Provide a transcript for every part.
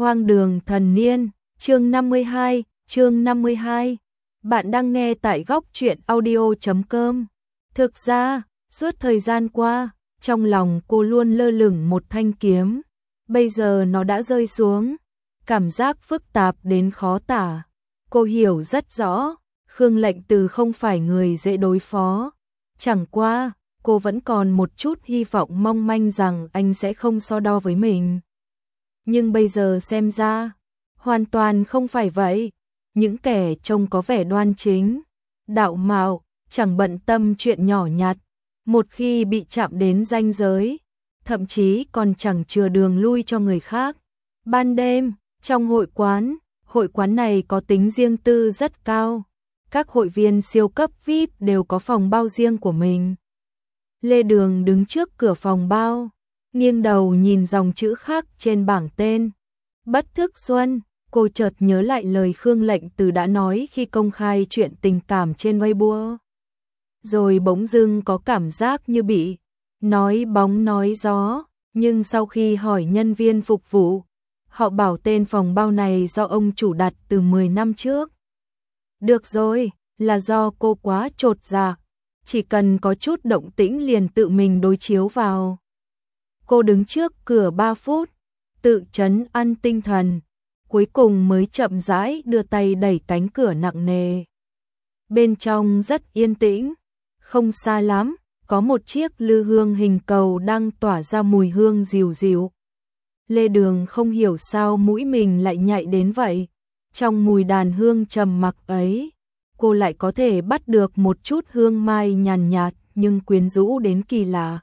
Hoang đường thần niên, chương 52. Bạn đang nghe tại góc truyện audio.com. Thực ra, suốt thời gian qua, trong lòng cô luôn lơ lửng một thanh kiếm. Bây giờ nó đã rơi xuống. Cảm giác phức tạp đến khó tả. Cô hiểu rất rõ, Khương Lệnh Từ không phải người dễ đối phó. Chẳng qua, cô vẫn còn một chút hy vọng mong manh rằng anh sẽ không so đo với mình. Nhưng bây giờ xem ra, hoàn toàn không phải vậy. Những kẻ trông có vẻ đoan chính, đạo mạo, chẳng bận tâm chuyện nhỏ nhặt, một khi bị chạm đến ranh giới, thậm chí còn chẳng chừa đường lui cho người khác. Ban đêm, trong hội quán này có tính riêng tư rất cao. Các hội viên siêu cấp VIP đều có phòng bao riêng của mình. Lê Đường đứng trước cửa phòng bao, nghiêng đầu nhìn dòng chữ khác trên bảng tên. Bất thức Xuân, cô chợt nhớ lại lời Khương Lệnh Từ đã nói khi công khai chuyện tình cảm trên Weibo. Rồi bỗng dưng có cảm giác như bị nói bóng nói gió, nhưng sau khi hỏi nhân viên phục vụ, họ bảo tên phòng bao này do ông chủ đặt từ 10 năm trước. Được rồi, là do cô quá chột dạ, chỉ cần có chút động tĩnh liền tự mình đối chiếu vào. Cô đứng trước cửa 3 phút, tự trấn an tinh thần, cuối cùng mới chậm rãi đưa tay đẩy cánh cửa nặng nề. Bên trong rất yên tĩnh, không xa lắm, có một chiếc lư hương hình cầu đang tỏa ra mùi hương dịu dịu. Lê Đường không hiểu sao mũi mình lại nhạy đến vậy. Trong mùi đàn hương trầm mặc ấy, cô lại có thể bắt được một chút hương mai nhàn nhạt nhưng quyến rũ đến kỳ lạ.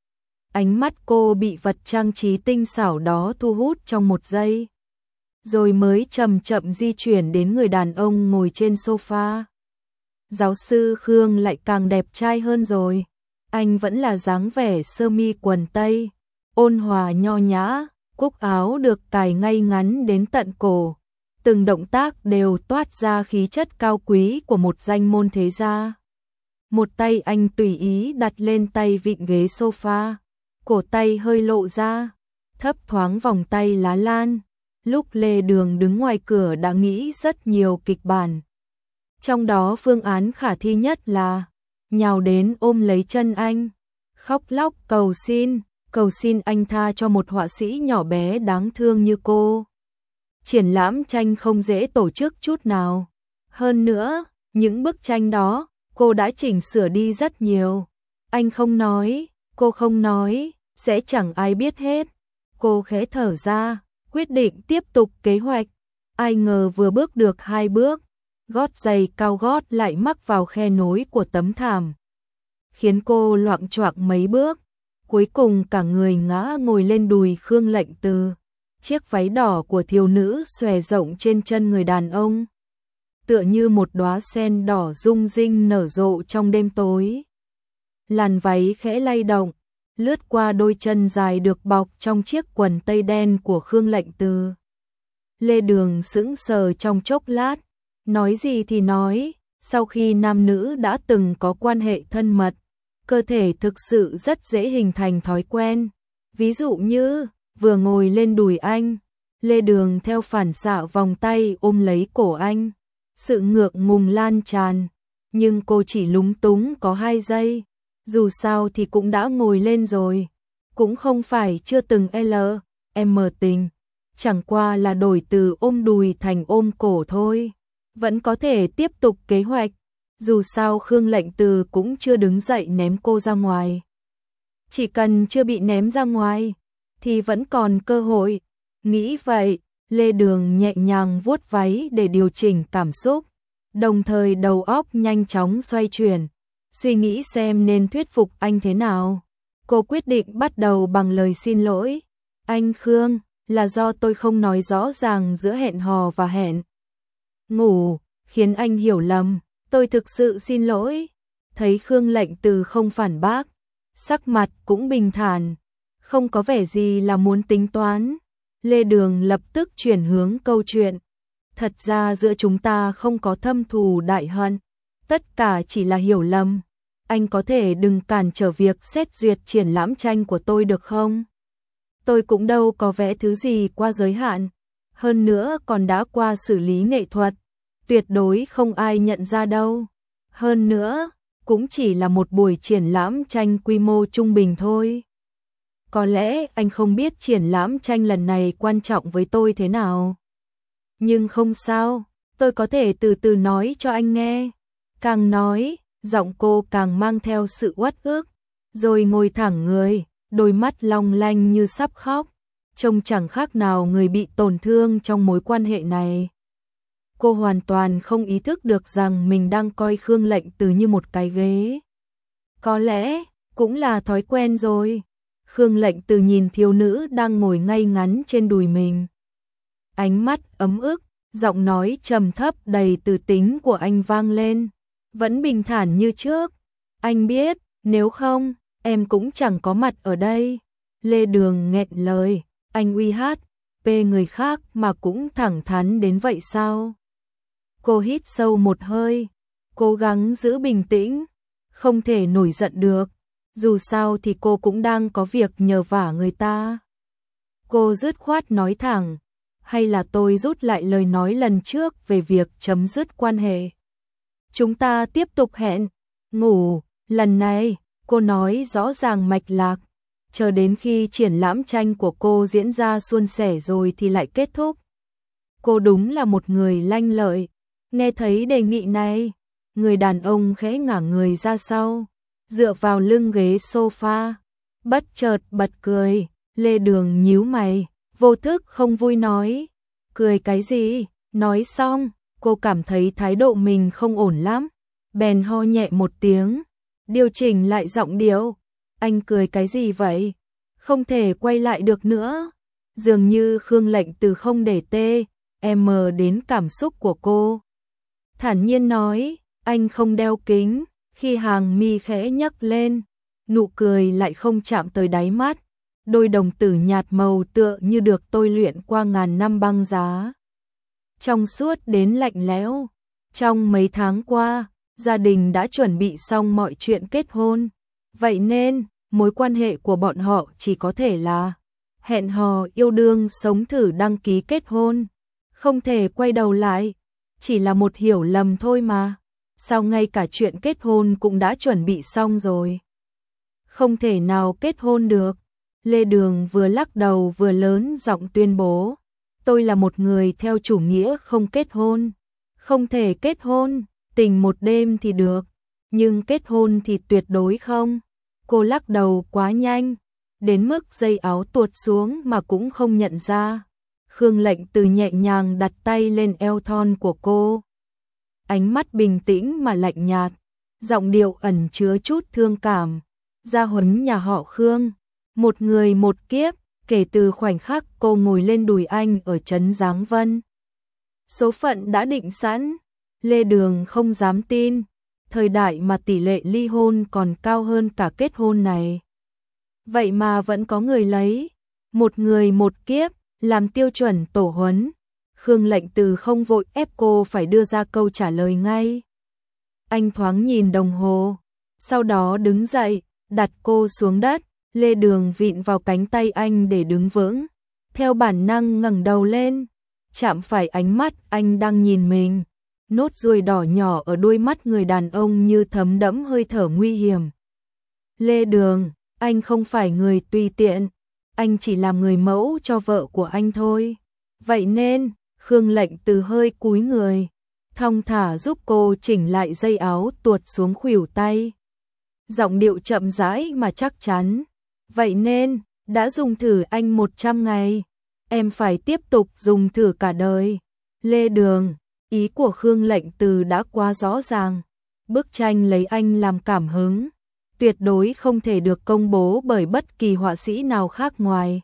Ánh mắt cô bị vật trang trí tinh xảo đó thu hút trong một giây, rồi mới chậm chậm di chuyển đến người đàn ông ngồi trên sofa. Giáo sư Khương lại càng đẹp trai hơn rồi. Anh vẫn là dáng vẻ sơ mi quần tây, ôn hòa nho nhã, cúc áo được cài ngay ngắn đến tận cổ. Từng động tác đều toát ra khí chất cao quý của một danh môn thế gia. Một tay anh tùy ý đặt lên tay vịn ghế sofa, cổ tay hơi lộ ra, thấp thoáng vòng tay lá lan. Lúc Lê Đường đứng ngoài cửa đã nghĩ rất nhiều kịch bản. Trong đó phương án khả thi nhất là nhào đến ôm lấy chân anh, khóc lóc cầu xin anh tha cho một họa sĩ nhỏ bé đáng thương như cô. Triển lãm tranh không dễ tổ chức chút nào. Hơn nữa, những bức tranh đó, cô đã chỉnh sửa đi rất nhiều. Anh không nói, cô không nói, sẽ chẳng ai biết hết. Cô khẽ thở ra, quyết định tiếp tục kế hoạch. Ai ngờ vừa bước được 2 bước, gót giày cao gót lại mắc vào khe nối của tấm thảm, khiến cô loạng choạng mấy bước. Cuối cùng cả người ngã ngồi lên đùi Khương Lệnh Từ. Chiếc váy đỏ của thiếu nữ xòe rộng trên chân người đàn ông, tựa như một đóa sen đỏ rung rinh nở rộ trong đêm tối. Làn váy khẽ lay động, lướt qua đôi chân dài được bọc trong chiếc quần tây đen của Khương Lệnh Từ. Lê Đường sững sờ trong chốc lát, nói gì thì nói, sau khi nam nữ đã từng có quan hệ thân mật, cơ thể thực sự rất dễ hình thành thói quen. Ví dụ như, vừa ngồi lên đùi anh, Lê Đường theo phản xạ vòng tay ôm lấy cổ anh. Sự ngượng ngùng lan tràn, nhưng cô chỉ lúng túng có 2 giây. Dù sao thì cũng đã ngồi lên rồi, cũng không phải chưa từng LM tình, chẳng qua là đổi từ ôm đùi thành ôm cổ thôi. Vẫn có thể tiếp tục kế hoạch, dù sao Khương Lệnh Từ cũng chưa đứng dậy ném cô ra ngoài. Chỉ cần chưa bị ném ra ngoài, thì vẫn còn cơ hội. Nghĩ vậy, Lê Đường nhẹ nhàng vuốt váy để điều chỉnh cảm xúc, đồng thời đầu óc nhanh chóng xoay chuyển, suy nghĩ xem nên thuyết phục anh thế nào. Cô quyết định bắt đầu bằng lời xin lỗi. Anh Khương, là do tôi không nói rõ ràng giữa hẹn hò và hẹn ngủ, khiến anh hiểu lầm. Tôi thực sự xin lỗi. Thấy Khương Lệnh Từ không phản bác, sắc mặt cũng bình thản, không có vẻ gì là muốn tính toán. Lê Đường lập tức chuyển hướng câu chuyện. Thật ra giữa chúng ta không có thâm thù đại hận, tất cả chỉ là hiểu lầm. Anh có thể đừng cản trở việc xét duyệt triển lãm tranh của tôi được không? Tôi cũng đâu có vẽ thứ gì qua giới hạn. hơn nữa còn đã qua xử lý nghệ thuật, tuyệt đối không ai nhận ra đâu. Hơn nữa, cũng chỉ là một buổi triển lãm tranh quy mô trung bình thôi. Có lẽ anh không biết triển lãm tranh lần này quan trọng với tôi thế nào. Nhưng không sao, tôi có thể từ từ nói cho anh nghe. Càng nói, giọng cô càng mang theo sự uất ức, rồi ngồi thẳng người, đôi mắt long lanh như sắp khóc, trông chẳng khác nào người bị tổn thương trong mối quan hệ này. Cô hoàn toàn không ý thức được rằng mình đang coi Khương Lệnh Từ như một cái ghế. Có lẽ, cũng là thói quen rồi. Khương Lệnh Từ nhìn thiếu nữ đang ngồi ngay ngắn trên đùi mình. Ánh mắt ấm ức, giọng nói trầm thấp đầy từ tính của anh vang lên. Vẫn bình thản như trước. Anh biết, nếu không, em cũng chẳng có mặt ở đây. Lê Đường nghẹn lời, anh uy hát, bê người khác mà cũng thẳng thắn đến vậy sao? Cô hít sâu một hơi, cố gắng giữ bình tĩnh, không thể nổi giận được. Dù sao thì cô cũng đang có việc nhờ vả người ta. Cô dứt khoát nói thẳng, hay là tôi rút lại lời nói lần trước về việc chấm dứt quan hệ. Chúng ta tiếp tục hẹn, ngủ, lần này, cô nói rõ ràng mạch lạc, chờ đến khi triển lãm tranh của cô diễn ra suôn sẻ rồi thì lại kết thúc. Cô đúng là một người lanh lợi, nghe thấy đề nghị này, người đàn ông khẽ ngả người ra sau, dựa vào lưng ghế sofa, bất chợt bật cười. Lê Đường nhíu mày, vô thức không vui nói, cười cái gì? Nói xong, cô cảm thấy thái độ mình không ổn lắm, bèn ho nhẹ một tiếng, điều chỉnh lại giọng điệu. Anh cười cái gì vậy? Không thể quay lại được nữa. Dường như Khương Lệnh Từ không để em đến cảm xúc của cô. Thản nhiên nói, anh không đeo kính, khi hàng mi khẽ nhấc lên, nụ cười lại không chạm tới đáy mắt, đôi đồng tử nhạt màu tựa như được tôi luyện qua ngàn năm băng giá. Trong suốt đến lạnh lẽo, trong mấy tháng qua, gia đình đã chuẩn bị xong mọi chuyện kết hôn, vậy nên mối quan hệ của bọn họ chỉ có thể là hẹn hò yêu đương sống thử đăng ký kết hôn, không thể quay đầu lại, chỉ là một hiểu lầm thôi mà. Sao ngay cả chuyện kết hôn cũng đã chuẩn bị xong rồi? Không thể nào kết hôn được. Lê Đường vừa lắc đầu vừa lớn giọng tuyên bố, tôi là một người theo chủ nghĩa không kết hôn. Không thể kết hôn, tình một đêm thì được, nhưng kết hôn thì tuyệt đối không. Cô lắc đầu quá nhanh, đến mức dây áo tuột xuống mà cũng không nhận ra. Khương Lệnh Từ nhẹ nhàng đặt tay lên eo thon của cô. Ánh mắt bình tĩnh mà lạnh nhạt, giọng điệu ẩn chứa chút thương cảm. Gia huấn nhà họ Khương, một người một kiếp, kể từ khoảnh khắc cô ngồi lên đùi anh ở trấn Giáng Vân. Số phận đã định sẵn, Lê Đường không dám tin, thời đại mà tỷ lệ ly hôn còn cao hơn cả kết hôn này. Vậy mà vẫn có người lấy một người một kiếp làm tiêu chuẩn tổ huấn. Khương Lệnh Từ không vội ép cô phải đưa ra câu trả lời ngay. Anh thoáng nhìn đồng hồ, sau đó đứng dậy, đặt cô xuống đất. Lê Đường vịn vào cánh tay anh để đứng vững, theo bản năng ngẩng đầu lên, chạm phải ánh mắt anh đang nhìn mình. Nốt ruồi đỏ nhỏ ở đôi mắt người đàn ông như thấm đẫm hơi thở nguy hiểm. Lê Đường, anh không phải người tùy tiện, anh chỉ làm người mẫu cho vợ của anh thôi. Vậy nên, Khương Lệnh Từ hơi cúi người, thong thả giúp cô chỉnh lại dây áo tuột xuống khuỷu tay. Giọng điệu chậm rãi mà chắc chắn. Vậy nên, đã dùng thử anh 100 ngày, em phải tiếp tục dùng thử cả đời. Lê Đường, ý của Khương Lệnh Từ đã quá rõ ràng. Bức tranh lấy anh làm cảm hứng, tuyệt đối không thể được công bố bởi bất kỳ họa sĩ nào khác ngoài.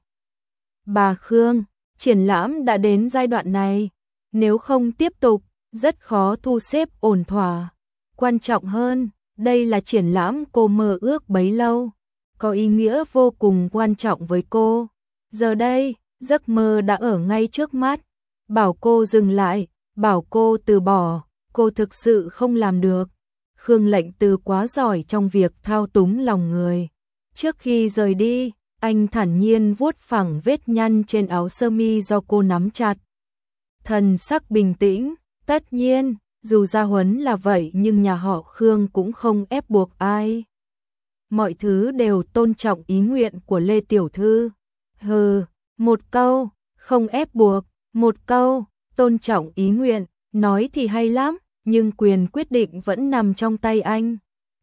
Bà Khương, triển lãm đã đến giai đoạn này, nếu không tiếp tục, rất khó thu xếp ổn thỏa. Quan trọng hơn, đây là triển lãm cô mơ ước bấy lâu, có ý nghĩa vô cùng quan trọng với cô. Giờ đây, giấc mơ đã ở ngay trước mắt, bảo cô dừng lại, bảo cô từ bỏ, cô thực sự không làm được. Khương Lệnh Từ quá giỏi trong việc thao túng lòng người. Trước khi rời đi, anh thản nhiên vuốt phẳng vết nhăn trên áo sơ mi do cô nắm chặt, thần sắc bình tĩnh, tất nhiên, dù gia huấn là vậy nhưng nhà họ Khương cũng không ép buộc ai. Mọi thứ đều tôn trọng ý nguyện của Lê Tiểu Thư. Hừ, một câu, không ép buộc, một câu, tôn trọng ý nguyện, nói thì hay lắm, nhưng quyền quyết định vẫn nằm trong tay anh.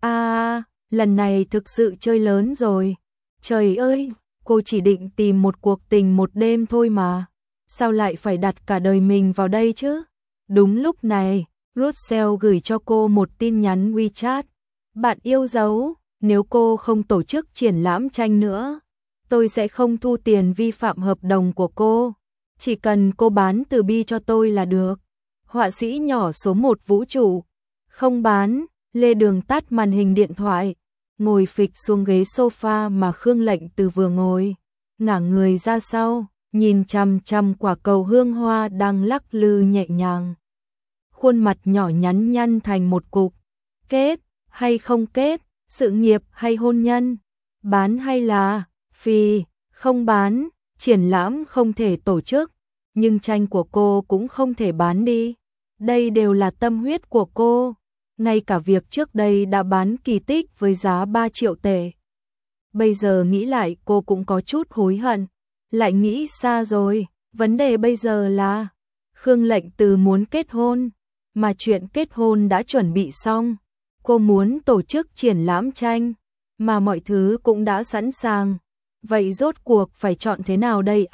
Lần này thực sự chơi lớn rồi. Trời ơi, cô chỉ định tìm một cuộc tình một đêm thôi mà. Sao lại phải đặt cả đời mình vào đây chứ? Đúng lúc này, Russell gửi cho cô một tin nhắn WeChat. Bạn yêu dấu, nếu cô không tổ chức triển lãm tranh nữa, tôi sẽ không thu tiền vi phạm hợp đồng của cô. Chỉ cần cô bán từ bi cho tôi là được. Họa sĩ nhỏ số 1 vũ trụ. Không bán, Lê Đường tắt màn hình điện thoại, ngồi phịch xuống ghế sofa mà Khương Lệnh Từ vừa ngồi, ngả người ra sau, nhìn chằm chằm quả cầu hương hoa đang lắc lư nhẹ nhàng. Khuôn mặt nhỏ nhắn nhăn thành một cục. Kết hay không kết, sự nghiệp hay hôn nhân, bán hay là phì, không bán, triển lãm không thể tổ chức, nhưng tranh của cô cũng không thể bán đi. Đây đều là tâm huyết của cô. Ngay cả việc trước đây đã bán kỳ tích với giá 3 triệu tệ. Bây giờ nghĩ lại cô cũng có chút hối hận. Lại nghĩ xa rồi, vấn đề bây giờ là Khương Lệnh Từ muốn kết hôn, mà chuyện kết hôn đã chuẩn bị xong. Cô muốn tổ chức triển lãm tranh, mà mọi thứ cũng đã sẵn sàng. Vậy rốt cuộc phải chọn thế nào đây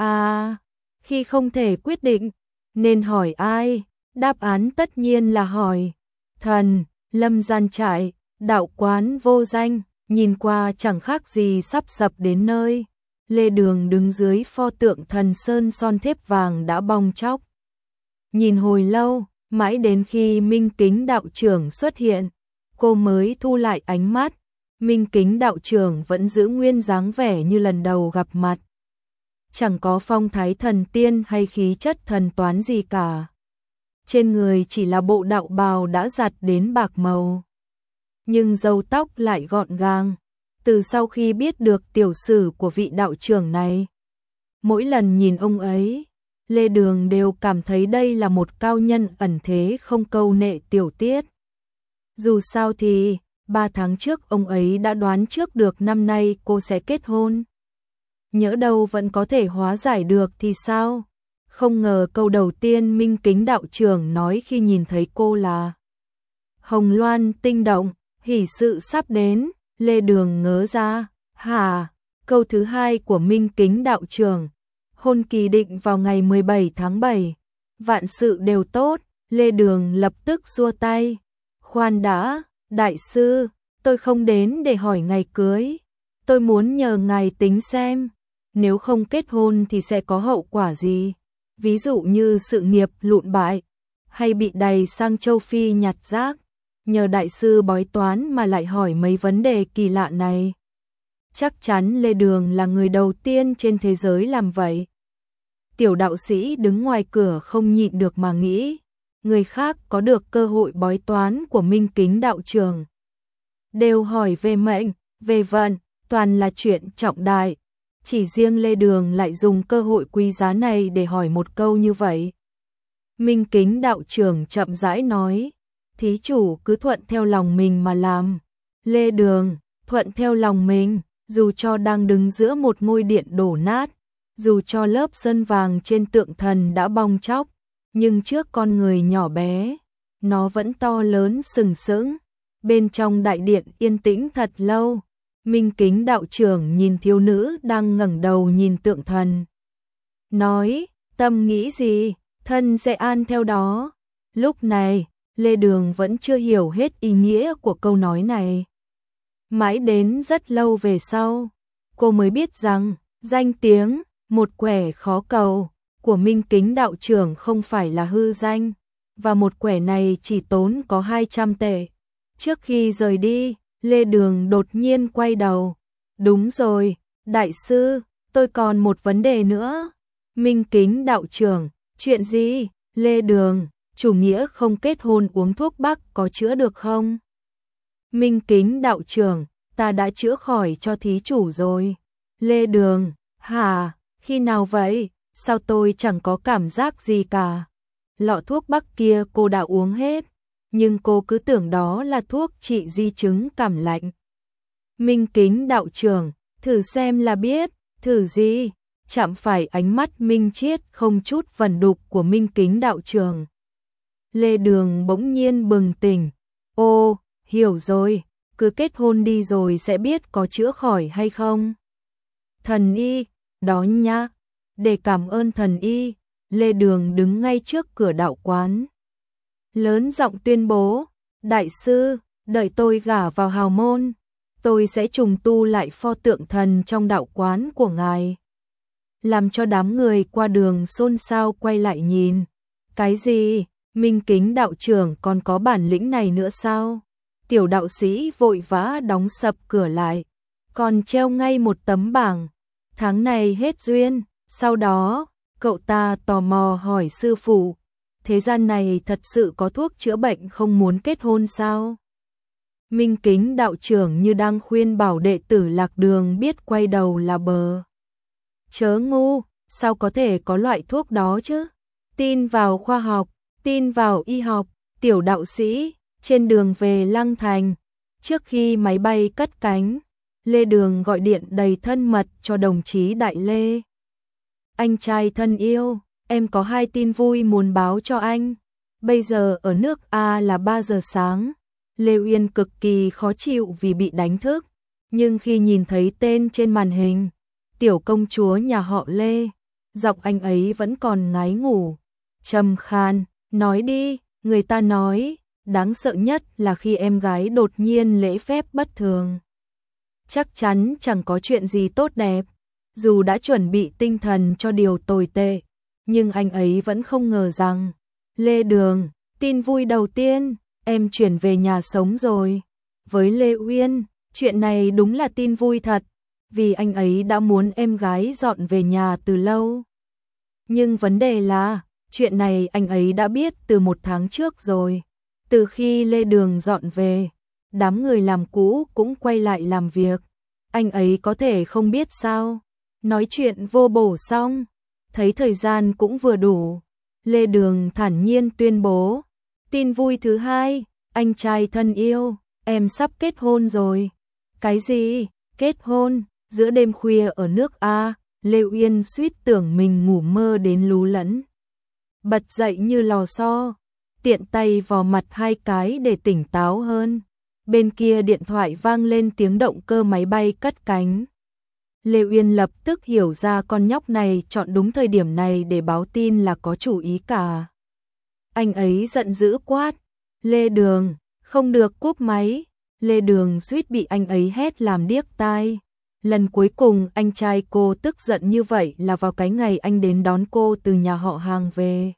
Khi không thể quyết định, nên hỏi ai? Đáp án tất nhiên là hỏi thần. Lâm Gian Trại, đạo quán vô danh, nhìn qua chẳng khác gì sắp sập đến nơi. Lê Đường đứng dưới pho tượng thần sơn son thép vàng đã bong tróc. Nhìn hồi lâu, mãi đến khi Minh Kính đạo trưởng xuất hiện, cô mới thu lại ánh mắt. Minh Kính đạo trưởng vẫn giữ nguyên dáng vẻ như lần đầu gặp mặt. Chẳng có phong thái thần tiên hay khí chất thần toán gì cả. Trên người chỉ là bộ đạo bào đã giặt đến bạc màu. Nhưng râu tóc lại gọn gàng. Từ sau khi biết được tiểu sử của vị đạo trưởng này, mỗi lần nhìn ông ấy, Lê Đường đều cảm thấy đây là một cao nhân ẩn thế không câu nệ tiểu tiết. Dù sao thì, 3 tháng trước ông ấy đã đoán trước được năm nay cô sẽ kết hôn. Nhỡ đâu vẫn có thể hóa giải được thì sao? Không ngờ câu đầu tiên Minh Kính đạo trưởng nói khi nhìn thấy cô là Hồng Loan tinh động, hỷ sự sắp đến. Lê Đường ngớ ra. Câu thứ hai của Minh Kính đạo trưởng, hôn kỳ định vào ngày 17 tháng 7. Vạn sự đều tốt. Lê Đường lập tức giơ tay. Khoan đã, đại sư, tôi không đến để hỏi ngày cưới. Tôi muốn nhờ ngài tính xem, nếu không kết hôn thì sẽ có hậu quả gì? Ví dụ như sự nghiệp lụn bại, hay bị đày sang châu Phi nhặt rác. Nhờ đại sư bói toán mà lại hỏi mấy vấn đề kỳ lạ này. Chắc chắn Lê Đường là người đầu tiên trên thế giới làm vậy. Tiểu đạo sĩ đứng ngoài cửa không nhịn được mà nghĩ, người khác có được cơ hội bói toán của Minh Kính đạo trưởng, đều hỏi về mệnh, về vận, toàn là chuyện trọng đại. Chỉ riêng Lê Đường lại dùng cơ hội quý giá này để hỏi một câu như vậy. Minh Kính đạo trưởng chậm rãi nói, thí chủ cứ thuận theo lòng mình mà làm. Lê Đường, thuận theo lòng mình, dù cho đang đứng giữa một ngôi điện đổ nát, dù cho lớp sơn vàng trên tượng thần đã bong tróc, nhưng trước con người nhỏ bé, nó vẫn to lớn sừng sững. Bên trong đại điện yên tĩnh thật lâu, Minh Kính đạo trưởng nhìn thiếu nữ đang ngẩng đầu nhìn tượng thần. Nói, tâm nghĩ gì, thân sẽ an theo đó. Lúc này, Lê Đường vẫn chưa hiểu hết ý nghĩa của câu nói này. Mãi đến rất lâu về sau, cô mới biết rằng, danh tiếng, một quẻ khó cầu, của Minh Kính đạo trưởng không phải là hư danh, và một quẻ này chỉ tốn có 200 tệ. Trước khi rời đi, Lê Đường đột nhiên quay đầu. Đúng rồi, đại sư, tôi còn một vấn đề nữa. Minh Kính đạo trưởng, chuyện gì? Lê Đường, chủ nghĩa không kết hôn uống thuốc bắc có chữa được không? Minh Kính đạo trưởng, ta đã chữa khỏi cho thí chủ rồi. Lê Đường, hả, khi nào vậy? Sao tôi chẳng có cảm giác gì cả? Lọ thuốc bắc kia cô đã uống hết, nhưng cô cứ tưởng đó là thuốc trị di chứng cảm lạnh. Minh Kính đạo trưởng, thử xem là biết. Thử gì? Chạm phải ánh mắt minh triết không chút vẩn đục của Minh Kính đạo trưởng. Lê Đường bỗng nhiên bừng tỉnh. Ô, hiểu rồi, cứ kết hôn đi rồi sẽ biết có chữa khỏi hay không. Thần y, đó nhá. Để cảm ơn thần y, Lê Đường đứng ngay trước cửa đạo quán. Lớn giọng tuyên bố, đại sư, đợi tôi gả vào hào môn, tôi sẽ trùng tu lại pho tượng thần trong đạo quán của ngài. Làm cho đám người qua đường xôn xao quay lại nhìn. Cái gì? Minh Kính đạo trưởng còn có bản lĩnh này nữa sao? Tiểu đạo sĩ vội vã đóng sập cửa lại, còn treo ngay một tấm bảng. Tháng này hết duyên. Sau đó, cậu ta tò mò hỏi sư phụ, thế gian này thật sự có thuốc chữa bệnh không muốn kết hôn sao? Minh Kính đạo trưởng như đang khuyên bảo đệ tử lạc đường biết quay đầu là bờ. Chớ ngu, sao có thể có loại thuốc đó chứ? Tin vào khoa học, tin vào y học. Tiểu đạo sĩ, trên đường về Lăng Thành, trước khi máy bay cất cánh, Lê Đường gọi điện đầy thân mật cho đồng chí Đại Lê. Anh trai thân yêu, em có 2 tin vui muốn báo cho anh. Bây giờ ở nước A là 3 giờ sáng. Lê Uyên cực kỳ khó chịu vì bị đánh thức, nhưng khi nhìn thấy tên trên màn hình, tiểu công chúa nhà họ Lê, giọng anh ấy vẫn còn ngái ngủ. Trầm khan, nói đi. Người ta nói, đáng sợ nhất là khi em gái đột nhiên lễ phép bất thường. Chắc chắn chẳng có chuyện gì tốt đẹp. Dù đã chuẩn bị tinh thần cho điều tồi tệ, nhưng anh ấy vẫn không ngờ rằng, Lê Đường, tin vui đầu tiên, em chuyển về nhà sống rồi. Với Lê Uyên, chuyện này đúng là tin vui thật, vì anh ấy đã muốn em gái dọn về nhà từ lâu. Nhưng vấn đề là, chuyện này anh ấy đã biết từ 1 tháng trước rồi. Từ khi Lê Đường dọn về, đám người làm cũ cũng quay lại làm việc. Anh ấy có thể không biết sao? Nói chuyện vô bổ xong, thấy thời gian cũng vừa đủ. Lê Đường thản nhiên tuyên bố, tin vui thứ 2, anh trai thân yêu, em sắp kết hôn rồi. Cái gì? Kết hôn? Giữa đêm khuya ở nước A, Lê Uyên suýt tưởng mình ngủ mơ đến lú lẫn. Bật dậy như lò xo, tiện tay vò mặt 2 cái để tỉnh táo hơn. Bên kia điện thoại vang lên tiếng động cơ máy bay cất cánh. Lê Uyên lập tức hiểu ra con nhóc này chọn đúng thời điểm này để báo tin là có chủ ý cả. Anh ấy giận dữ quát, Lê Đường, không được cúp máy. Lê Đường suýt bị anh ấy hét làm điếc tai. Lần cuối cùng anh trai cô tức giận như vậy là vào cái ngày anh đến đón cô từ nhà họ hàng về.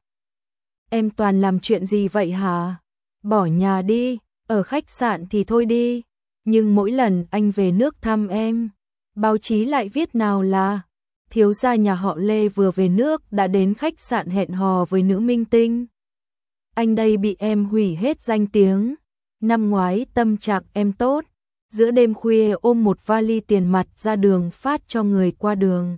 Em toàn làm chuyện gì vậy hả? Bỏ nhà đi, ở khách sạn thì thôi đi. Nhưng mỗi lần anh về nước thăm em, báo chí lại viết nào là thiếu gia nhà họ Lê vừa về nước đã đến khách sạn hẹn hò với nữ minh tinh. Anh đây bị em hủy hết danh tiếng. Năm ngoái tâm trạng em tốt, giữa đêm khuya ôm một vali tiền mặt ra đường phát cho người qua đường.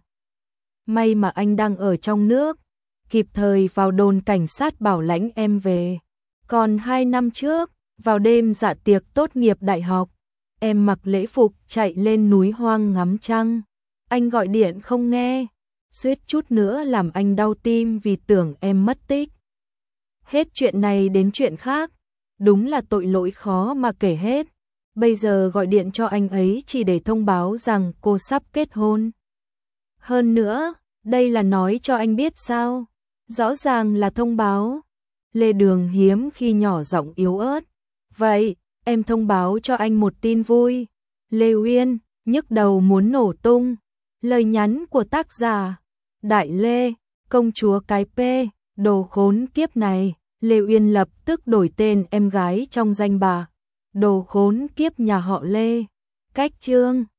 May mà anh đang ở trong nước, kịp thời vào đồn cảnh sát bảo lãnh em về. Còn 2 năm trước, vào đêm dạ tiệc tốt nghiệp đại học, em mặc lễ phục chạy lên núi hoang ngắm trăng. Anh gọi điện không nghe, suýt chút nữa làm anh đau tim vì tưởng em mất tích. Hết chuyện này đến chuyện khác, đúng là tội lỗi khó mà kể hết. Bây giờ gọi điện cho anh ấy chỉ để thông báo rằng cô sắp kết hôn. Hơn nữa, đây là nói cho anh biết sao? Rõ ràng là thông báo. Lê Đường hiếm khi nhỏ giọng yếu ớt. Vậy, em thông báo cho anh một tin vui. Lê Uyên, nhức đầu muốn nổ tung. Lời nhắn của tác giả Đại Lê, công chúa cái P, đồ khốn kiếp này. Lê Uyên lập tức đổi tên em gái trong danh bạ. Đồ khốn kiếp nhà họ Lê. Cách chương